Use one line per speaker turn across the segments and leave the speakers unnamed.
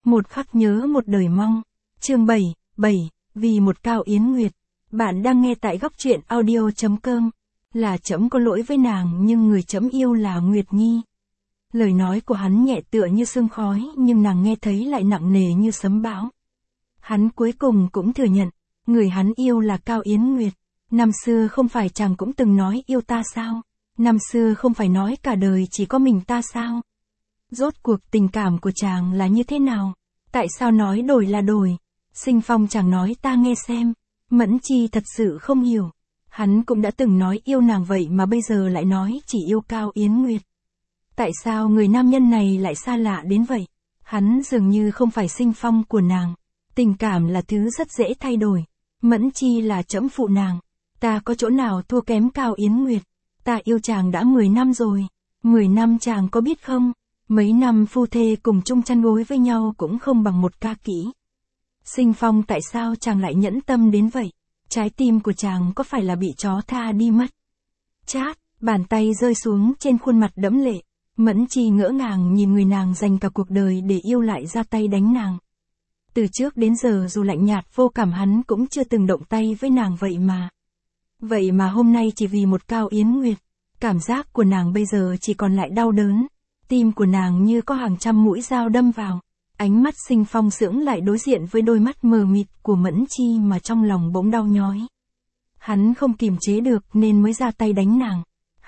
Một khắc nhớ một đời mong. Chương 7, vì một Cao Yến Nguyệt. Bạn đang nghe tại góc truyện audio.com. Là trẫm có lỗi với nàng nhưng người trẫm yêu là Nguyệt Nhi. Lời nói của hắn nhẹ tựa như sương khói nhưng nàng nghe thấy lại nặng nề như sấm bão. Hắn cuối cùng cũng thừa nhận, người hắn yêu là Cao Yến Nguyệt. Năm xưa không phải chàng cũng từng nói yêu ta sao? Năm xưa không phải nói cả đời chỉ có mình ta sao? Rốt cuộc tình cảm của chàng là như thế nào? Tại sao nói đổi là đổi? Sinh Phong chàng nói ta nghe xem. Mẫn Chi thật sự không hiểu. Hắn cũng đã từng nói yêu nàng vậy mà bây giờ lại nói chỉ yêu Cao Yến Nguyệt. Tại sao người nam nhân này lại xa lạ đến vậy? Hắn dường như không phải Sinh Phong của nàng. Tình cảm là thứ rất dễ thay đổi. Mẫn Chi là trẫm phụ nàng. Ta có chỗ nào thua kém Cao Yến Nguyệt? Ta yêu chàng đã 10 năm rồi. 10 năm chàng có biết không? Mấy năm phu thê cùng chung chăn gối với nhau cũng không bằng một ca kỹ. Sinh Phong tại sao chàng lại nhẫn tâm đến vậy? Trái tim của chàng có phải là bị chó tha đi mất? Chát, bàn tay rơi xuống trên khuôn mặt đẫm lệ. Mẫn Chi ngỡ ngàng nhìn người nàng dành cả cuộc đời để yêu lại ra tay đánh nàng. Từ trước đến giờ dù lạnh nhạt vô cảm hắn cũng chưa từng động tay với nàng vậy mà. Vậy mà hôm nay chỉ vì một Cao Yến Nguyệt. Cảm giác của nàng bây giờ chỉ còn lại đau đớn. Tim của nàng như có hàng trăm mũi dao đâm vào. Ánh mắt Sinh Phong sững lại đối diện với đôi mắt mờ mịt của Mẫn Chi mà trong lòng bỗng đau nhói. Hắn không kiềm chế được nên mới ra tay đánh nàng.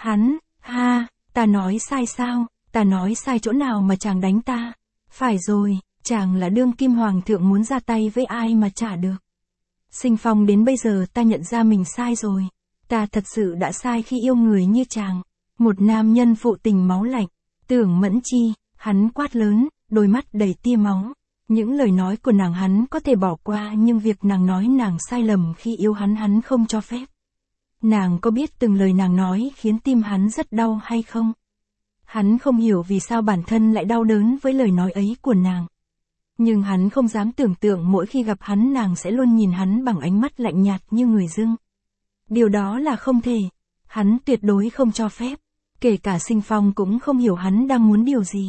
Ta nói sai sao? Ta nói sai chỗ nào mà chàng đánh ta? Phải rồi, chàng là đương kim hoàng thượng muốn ra tay với ai mà trả được. Sinh Phong đến bây giờ ta nhận ra mình sai rồi. Ta thật sự đã sai khi yêu người như chàng. Một nam nhân phụ tình máu lạnh. Tưởng Mẫn Chi, hắn quát lớn, đôi mắt đầy tia máu. Những lời nói của nàng hắn có thể bỏ qua nhưng việc nàng nói nàng sai lầm khi yêu hắn không cho phép. Nàng có biết từng lời nàng nói khiến tim hắn rất đau hay không? Hắn không hiểu vì sao bản thân lại đau đớn với lời nói ấy của nàng. Nhưng hắn không dám tưởng tượng mỗi khi gặp hắn nàng sẽ luôn nhìn hắn bằng ánh mắt lạnh nhạt như người dưng. Điều đó là không thể. Hắn tuyệt đối không cho phép. Kể cả Sinh Phong cũng không hiểu hắn đang muốn điều gì.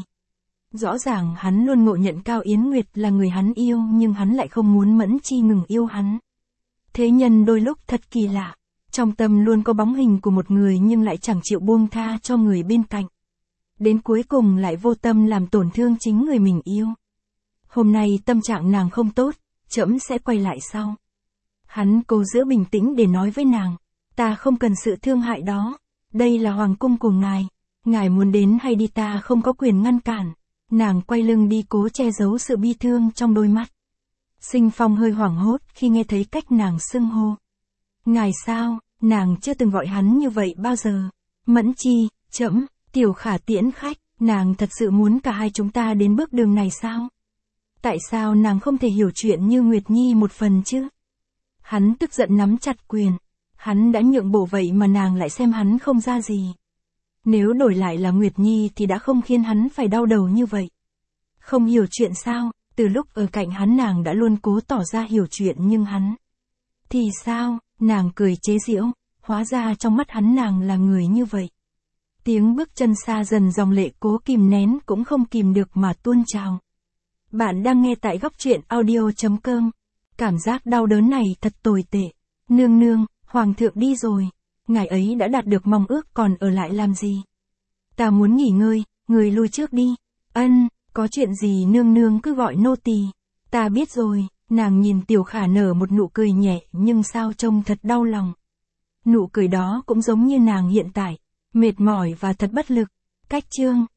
Rõ ràng hắn luôn ngộ nhận Cao Yến Nguyệt là người hắn yêu nhưng hắn lại không muốn Mẫn Chi ngừng yêu hắn. Thế nhân đôi lúc thật kỳ lạ. Trong tâm luôn có bóng hình của một người nhưng lại chẳng chịu buông tha cho người bên cạnh. Đến cuối cùng lại vô tâm làm tổn thương chính người mình yêu. Hôm nay tâm trạng nàng không tốt, trẫm sẽ quay lại sau. Hắn cố giữ bình tĩnh để nói với nàng. Ta không cần sự thương hại đó. Đây là hoàng cung của ngài. Ngài muốn đến hay đi ta không có quyền ngăn cản. Nàng quay lưng đi cố che giấu sự bi thương trong đôi mắt. Sinh Phong hơi hoảng hốt khi nghe thấy cách nàng xưng hô. Ngài sao, nàng chưa từng gọi hắn như vậy bao giờ. Mẫn Chi, trẫm, Tiểu Khả tiễn khách, nàng thật sự muốn cả hai chúng ta đến bước đường này sao? Tại sao nàng không thể hiểu chuyện như Nguyệt Nhi một phần chứ? Hắn tức giận nắm chặt quyền. Hắn đã nhượng bộ vậy mà nàng lại xem hắn không ra gì. Nếu đổi lại là Nguyệt Nhi thì đã không khiến hắn phải đau đầu như vậy. Không hiểu chuyện sao, từ lúc ở cạnh hắn nàng đã luôn cố tỏ ra hiểu chuyện nhưng hắn. Thì sao, nàng cười chế giễu, hóa ra trong mắt hắn nàng là người như vậy. Tiếng bước chân xa dần dòng lệ cố kìm nén cũng không kìm được mà tuôn trào. Bạn đang nghe tại góc truyện audio.com. Cảm giác đau đớn này thật tồi tệ. Nương nương, hoàng thượng đi rồi. Ngài ấy đã đạt được mong ước còn ở lại làm gì? Ta muốn nghỉ ngơi, người lui trước đi. Ân, có chuyện gì nương nương cứ gọi nô tỳ. Ta biết rồi, nàng nhìn Tiểu Khả nở một nụ cười nhẹ nhưng sao trông thật đau lòng. Nụ cười đó cũng giống như nàng hiện tại, mệt mỏi và thật bất lực. Cách chương